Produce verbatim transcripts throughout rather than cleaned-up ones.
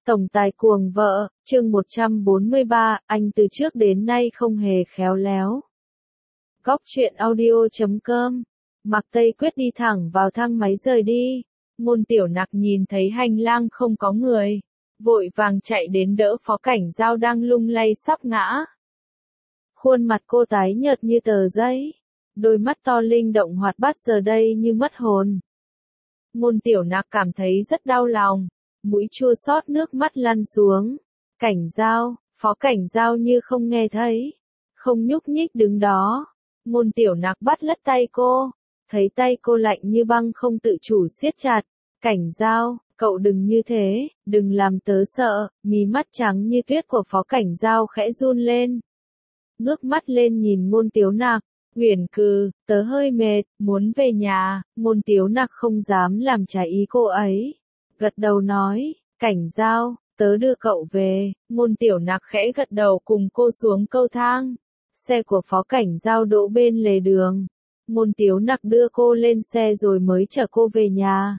Tổng tài cuồng vợ, chương một trăm bốn mươi ba, anh từ trước đến nay không hề khéo léo. Góc truyện audio chấm com. Mạc Tây Quyết đi thẳng vào thang máy rời đi. Ngôn Tiểu Nặc nhìn thấy hành lang không có người, vội vàng chạy đến đỡ Phó Cảnh Giao đang lung lay sắp ngã. Khuôn mặt cô tái nhợt như tờ giấy, đôi mắt to linh động hoạt bát giờ đây như mất hồn. Ngôn Tiểu Nặc cảm thấy rất đau lòng, mũi chua xót nước mắt lăn xuống. Cảnh Giao, Phó Cảnh Giao như không nghe thấy, không nhúc nhích đứng đó. Ngôn Tiểu Nặc bắt lất tay cô, thấy tay cô lạnh như băng không tự chủ siết chặt. Cảnh Giao, cậu đừng như thế, đừng làm tớ sợ. Mí mắt trắng như tuyết của Phó Cảnh Giao khẽ run lên. Ngước mắt lên nhìn Ngôn Tiểu Nặc, Uyển Cừ, tớ hơi mệt, muốn về nhà. Ngôn Tiểu Nặc không dám làm trái ý cô ấy, gật đầu nói, Cảnh Giao, tớ đưa cậu về. Ngôn Tiểu Nặc khẽ gật đầu cùng cô xuống cầu thang. Xe của Phó Cảnh Giao đỗ bên lề đường. Ngôn Tiểu Nặc đưa cô lên xe rồi mới chở cô về nhà.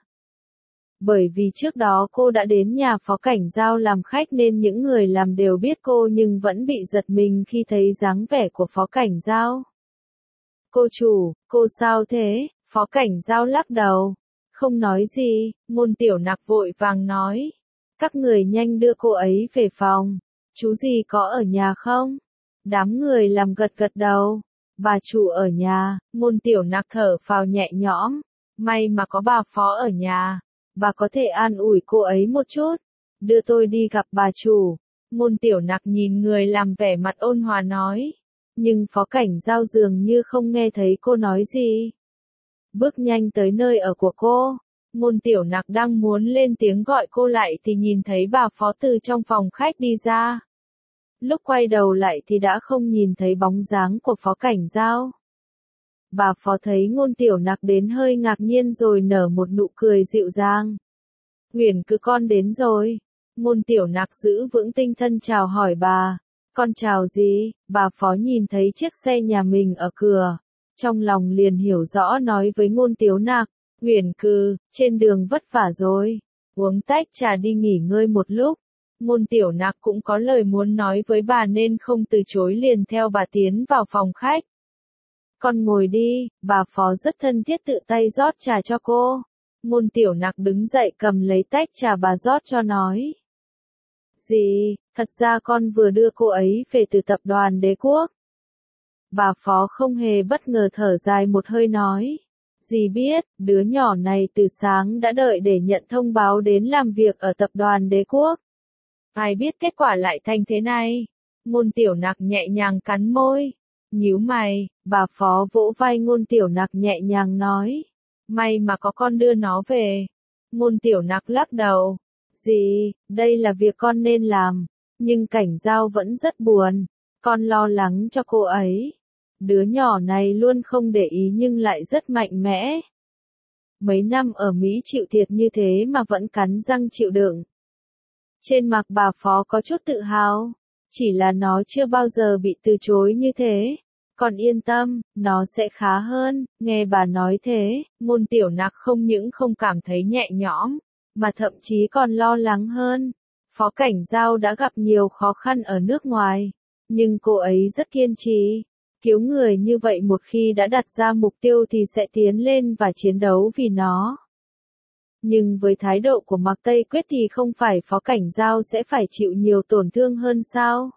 Bởi vì trước đó cô đã đến nhà Phó Cảnh Giao làm khách nên những người làm đều biết cô, nhưng vẫn bị giật mình khi thấy dáng vẻ của Phó Cảnh Giao. Cô chủ, cô sao thế? Phó Cảnh Giao lắc đầu, không nói gì. Ngôn Tiểu Nặc vội vàng nói, các người nhanh đưa cô ấy về phòng. Chú gì có ở nhà không? Đám người làm gật gật đầu. Bà chủ ở nhà. Ngôn Tiểu Nặc thở phào nhẹ nhõm, may mà có bà Phó ở nhà, bà có thể an ủi cô ấy một chút. Đưa tôi đi gặp bà chủ. Ngôn Tiểu Nặc nhìn người làm vẻ mặt ôn hòa nói, nhưng Phó Cảnh Giao dường như không nghe thấy cô nói gì. Bước nhanh tới nơi ở của cô. Ngôn Tiểu Nặc đang muốn lên tiếng gọi cô lại thì nhìn thấy bà Phó từ trong phòng khách đi ra. Lúc quay đầu lại thì đã không nhìn thấy bóng dáng của Phó Cảnh Giao. Bà Phó thấy Ngôn Tiểu Nặc đến hơi ngạc nhiên rồi nở một nụ cười dịu dàng. Uyển Cừ con đến rồi. Ngôn Tiểu Nặc giữ vững tinh thần chào hỏi bà. Con chào gì? Bà Phó nhìn thấy chiếc xe nhà mình ở cửa, trong lòng liền hiểu rõ nói với Ngôn Tiểu Nặc, Uyển Cừ, trên đường vất vả rồi, uống tách trà đi nghỉ ngơi một lúc. Ngôn Tiểu Nặc cũng có lời muốn nói với bà nên không từ chối, liền theo bà tiến vào phòng khách. Con ngồi đi. Bà Phó rất thân thiết tự tay rót trà cho cô. Ngôn Tiểu Nặc đứng dậy cầm lấy tách trà bà rót cho nói, dì, thật ra con vừa đưa cô ấy về từ tập đoàn Đế Quốc. Bà Phó không hề bất ngờ thở dài một hơi nói, dì biết, đứa nhỏ này từ sáng đã đợi để nhận thông báo đến làm việc ở tập đoàn Đế Quốc. Ai biết kết quả lại thành thế này. Ngôn Tiểu Nặc nhẹ nhàng cắn môi, nhíu mày. Bà Phó vỗ vai Ngôn Tiểu Nặc nhẹ nhàng nói, may mà có con đưa nó về. Ngôn Tiểu Nặc lắc đầu, dì, đây là việc con nên làm, nhưng Cảnh Giao vẫn rất buồn, con lo lắng cho cô ấy. Đứa nhỏ này luôn không để ý nhưng lại rất mạnh mẽ. Mấy năm ở Mỹ chịu thiệt như thế mà vẫn cắn răng chịu đựng. Trên mặt bà Phó có chút tự hào, chỉ là nó chưa bao giờ bị từ chối như thế. Con yên tâm, nó sẽ khá hơn. Nghe bà nói thế, Ngôn Tiểu Nặc không những không cảm thấy nhẹ nhõm, mà thậm chí còn lo lắng hơn. Phó Cảnh Giao đã gặp nhiều khó khăn ở nước ngoài, nhưng cô ấy rất kiên trì. Cứu người như vậy một khi đã đặt ra mục tiêu thì sẽ tiến lên và chiến đấu vì nó. Nhưng với thái độ của Mạc Tây Quyết thì không phải Phó Cảnh Giao sẽ phải chịu nhiều tổn thương hơn sao?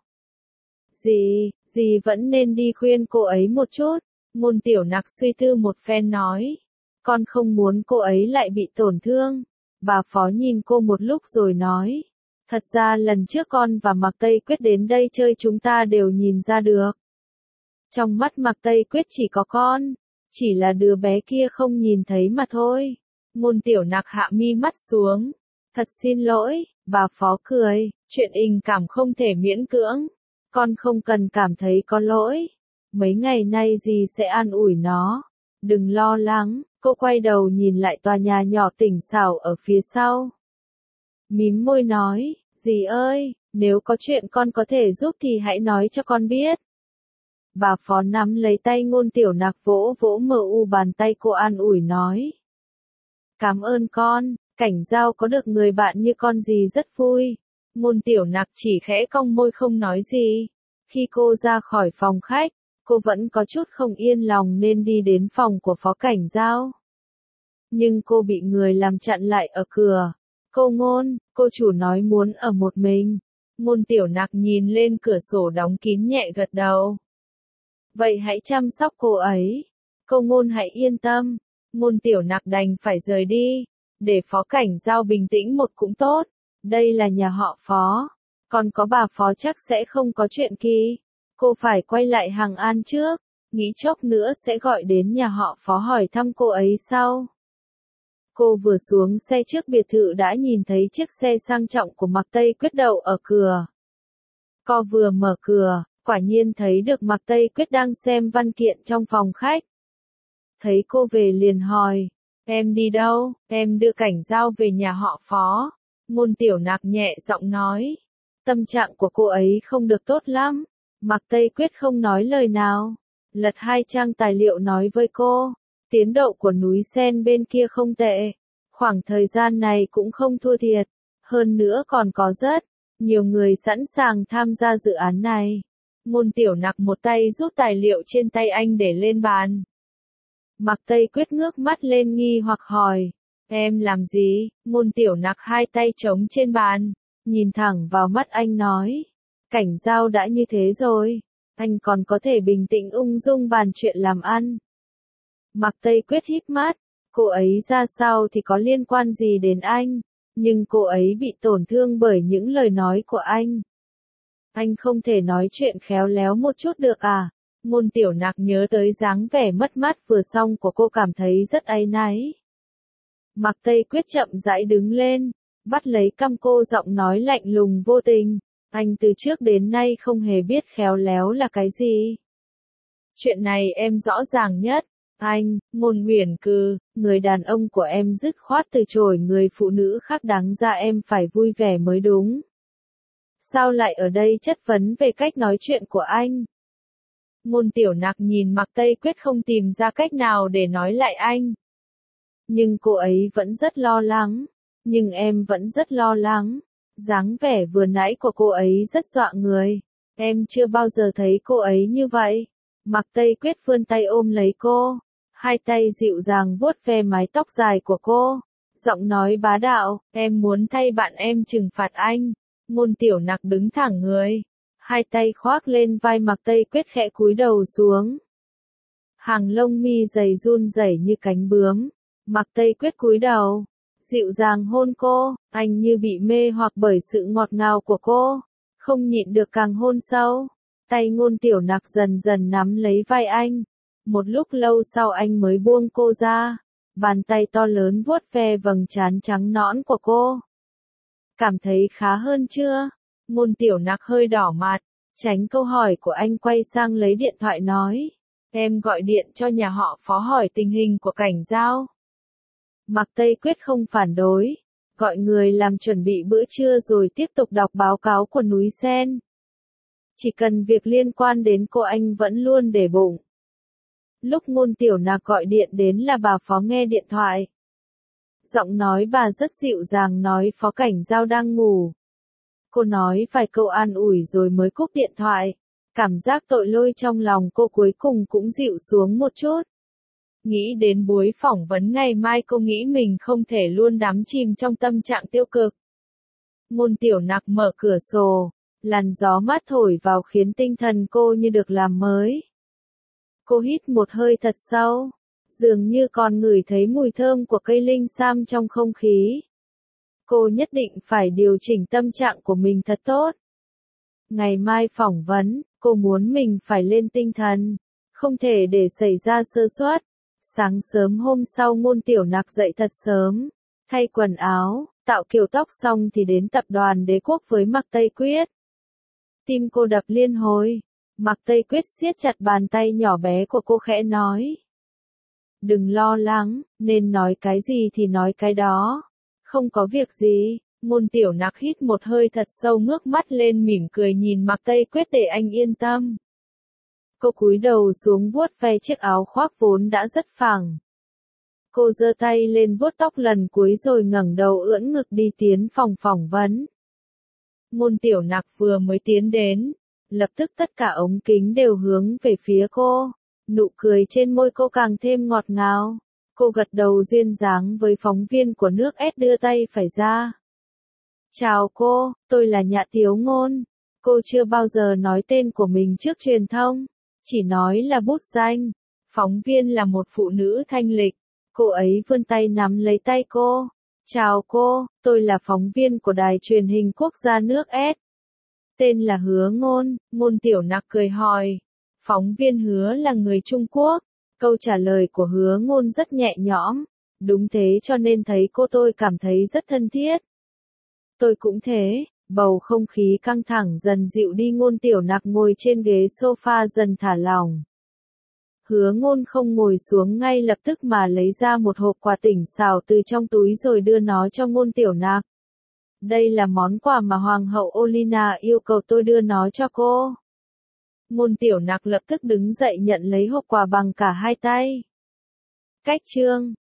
Dì, dì vẫn nên đi khuyên cô ấy một chút. Ngôn Tiểu Nặc suy tư một phen nói, con không muốn cô ấy lại bị tổn thương. Bà Phó nhìn cô một lúc rồi nói, thật ra lần trước con và Mạc Tây Quyết đến đây chơi chúng ta đều nhìn ra được. Trong mắt Mạc Tây Quyết chỉ có con, chỉ là đứa bé kia không nhìn thấy mà thôi. Ngôn Tiểu Nặc hạ mi mắt xuống, thật xin lỗi. Bà Phó cười, chuyện tình cảm không thể miễn cưỡng, con không cần cảm thấy có lỗi. Mấy ngày nay dì sẽ an ủi nó, đừng lo lắng. Cô quay đầu nhìn lại tòa nhà nhỏ tỉnh xảo ở phía sau, mím môi nói, dì ơi, nếu có chuyện con có thể giúp thì hãy nói cho con biết. Bà Phó nắm lấy tay Ngôn Tiểu Nặc vỗ vỗ mờ u bàn tay cô an ủi nói, cảm ơn con. Cảnh Giao có được người bạn như con dì rất vui. Ngôn Tiểu Nặc chỉ khẽ cong môi không nói gì. Khi cô ra khỏi phòng khách, cô vẫn có chút không yên lòng nên đi đến phòng của Phó Cảnh Giao. Nhưng cô bị người làm chặn lại ở cửa. Cô Ngôn, cô chủ nói muốn ở một mình. Ngôn Tiểu Nặc nhìn lên cửa sổ đóng kín nhẹ gật đầu. Vậy hãy chăm sóc cô ấy. Cô Ngôn hãy yên tâm. Ngôn Tiểu Nặc đành phải rời đi. Để Phó Cảnh Giao bình tĩnh một cũng tốt. Đây là nhà họ Phó. Còn có bà Phó chắc sẽ không có chuyện kỳ. Cô phải quay lại Hàng An trước. Nghĩ chốc nữa sẽ gọi đến nhà họ Phó hỏi thăm cô ấy sau. Cô vừa xuống xe trước biệt thự đã nhìn thấy chiếc xe sang trọng của Mạc Tây Quyết đậu ở cửa. Cô vừa mở cửa, quả nhiên thấy được Mạc Tây Quyết đang xem văn kiện trong phòng khách. Thấy cô về liền hỏi, em đi đâu? Em đưa Cảnh Giao về nhà họ Phó. Ngôn Tiểu Nặc nhẹ giọng nói. Tâm trạng của cô ấy không được tốt lắm. Mạc Tây Quyết không nói lời nào. Lật hai trang tài liệu nói với cô. Tiến độ của núi sen bên kia không tệ. Khoảng thời gian này cũng không thua thiệt. Hơn nữa còn có rất nhiều người sẵn sàng tham gia dự án này. Ngôn Tiểu Nặc một tay rút tài liệu trên tay anh để lên bàn. Mạc Tây Quyết ngước mắt lên nghi hoặc hỏi. Em làm gì? Ngôn Tiểu Nặc hai tay trống trên bàn. Nhìn thẳng vào mắt anh nói. Cảnh Giao đã như thế rồi. Anh còn có thể bình tĩnh ung dung bàn chuyện làm ăn. Mạc Tây Quyết híp mắt. Cô ấy ra sao thì có liên quan gì đến anh. Nhưng cô ấy bị tổn thương bởi những lời nói của anh. Anh không thể nói chuyện khéo léo một chút được à? Ngôn Tiểu Nặc nhớ tới dáng vẻ mất mát vừa xong của cô cảm thấy rất áy náy. Mạc Tây Quyết chậm rãi đứng lên, bắt lấy cằm cô giọng nói lạnh lùng vô tình. Anh từ trước đến nay không hề biết khéo léo là cái gì. Chuyện này em rõ ràng nhất. Anh, Ngôn Uyển Cừ, người đàn ông của em dứt khoát từ chối người phụ nữ khác đáng ra em phải vui vẻ mới đúng. Sao lại ở đây chất vấn về cách nói chuyện của anh? Ngôn Tiểu Nặc nhìn Mạc Tây Quyết không tìm ra cách nào để nói lại anh. Nhưng cô ấy vẫn rất lo lắng. Nhưng em vẫn rất lo lắng. Dáng vẻ vừa nãy của cô ấy rất dọa người. Em chưa bao giờ thấy cô ấy như vậy. Mạc Tây Quyết vươn tay ôm lấy cô. Hai tay dịu dàng vuốt ve mái tóc dài của cô. Giọng nói bá đạo, em muốn thay bạn em trừng phạt anh. Ngôn Tiểu Nặc đứng thẳng người. Hai tay khoác lên vai Mạc Tây Quyết khẽ cúi đầu xuống. Hàng lông mi dày run rẩy như cánh bướm. Mạc Tây Quyết cúi đầu. Dịu dàng hôn cô, anh như bị mê hoặc bởi sự ngọt ngào của cô. Không nhịn được càng hôn sâu. Tay Ngôn Tiểu Nặc dần dần nắm lấy vai anh. Một lúc lâu sau anh mới buông cô ra. Bàn tay to lớn vuốt ve vầng trán trắng nõn của cô. Cảm thấy khá hơn chưa? Ngôn Tiểu Nặc hơi đỏ mặt. Tránh câu hỏi của anh quay sang lấy điện thoại nói. Em gọi điện cho nhà họ Phó hỏi tình hình của Cảnh Giao. Mạc Tây Quyết không phản đối. Gọi người làm chuẩn bị bữa trưa rồi tiếp tục đọc báo cáo của núi sen. Chỉ cần việc liên quan đến cô anh vẫn luôn để bụng. Lúc Ngôn Tiểu Nặc gọi điện đến là bà Phó nghe điện thoại. Giọng nói bà rất dịu dàng nói Phó Cảnh Giao đang ngủ. Cô nói vài câu an ủi rồi mới cúp điện thoại. Cảm giác tội lỗi trong lòng cô cuối cùng cũng dịu xuống một chút. Nghĩ đến buổi phỏng vấn ngày mai cô nghĩ mình không thể luôn đắm chìm trong tâm trạng tiêu cực. Ngôn Tiểu Nặc mở cửa sổ. Làn gió mát thổi vào khiến tinh thần cô như được làm mới. Cô hít một hơi thật sâu. Dường như còn ngửi thấy mùi thơm của cây linh sam trong không khí. Cô nhất định phải điều chỉnh tâm trạng của mình thật tốt. Ngày mai phỏng vấn, cô muốn mình phải lên tinh thần. Không thể để xảy ra sơ suất. Sáng sớm hôm sau Ngôn Tiểu Nặc dậy thật sớm. Thay quần áo, tạo kiểu tóc xong thì đến tập đoàn Đế Quốc với Mạc Tây Quyết. Tim cô đập liên hồi. Mạc Tây Quyết siết chặt bàn tay nhỏ bé của cô khẽ nói. Đừng lo lắng, nên nói cái gì thì nói cái đó. Không có việc gì. Ngôn Tiểu Nặc hít một hơi thật sâu ngước mắt lên mỉm cười nhìn Mạc Tây Quyết để anh yên tâm. Cô cúi đầu xuống vuốt ve chiếc áo khoác vốn đã rất phẳng. Cô giơ tay lên vuốt tóc lần cuối rồi ngẩng đầu ưỡn ngực đi tiến phòng phỏng vấn. Ngôn Tiểu Nặc vừa mới tiến đến, lập tức tất cả ống kính đều hướng về phía cô, nụ cười trên môi cô càng thêm ngọt ngào. Cô gật đầu duyên dáng với phóng viên của nước ét đưa tay phải ra. Chào cô, tôi là Nhã Tiếu Ngôn. Cô chưa bao giờ nói tên của mình trước truyền thông, chỉ nói là bút danh. Phóng viên là một phụ nữ thanh lịch. Cô ấy vươn tay nắm lấy tay cô. Chào cô, tôi là phóng viên của đài truyền hình quốc gia nước ét. Tên là Hứa Ngôn, Ngôn Tiểu Nặc cười hỏi. Phóng viên Hứa là người Trung Quốc. Câu trả lời của Hứa Ngôn rất nhẹ nhõm. Đúng thế, cho nên thấy cô tôi cảm thấy rất thân thiết. Tôi cũng thế. Bầu không khí căng thẳng dần dịu đi. Ngôn Tiểu Nặc ngồi trên ghế sofa dần thả lỏng. Hứa Ngôn không ngồi xuống ngay lập tức mà lấy ra một hộp quà tỉnh xảo từ trong túi rồi đưa nó cho Ngôn Tiểu Nặc. Đây là món quà mà Hoàng hậu Olina yêu cầu tôi đưa nó cho cô. Ngôn Tiểu Nặc lập tức đứng dậy nhận lấy hộp quà bằng cả hai tay. Cách chương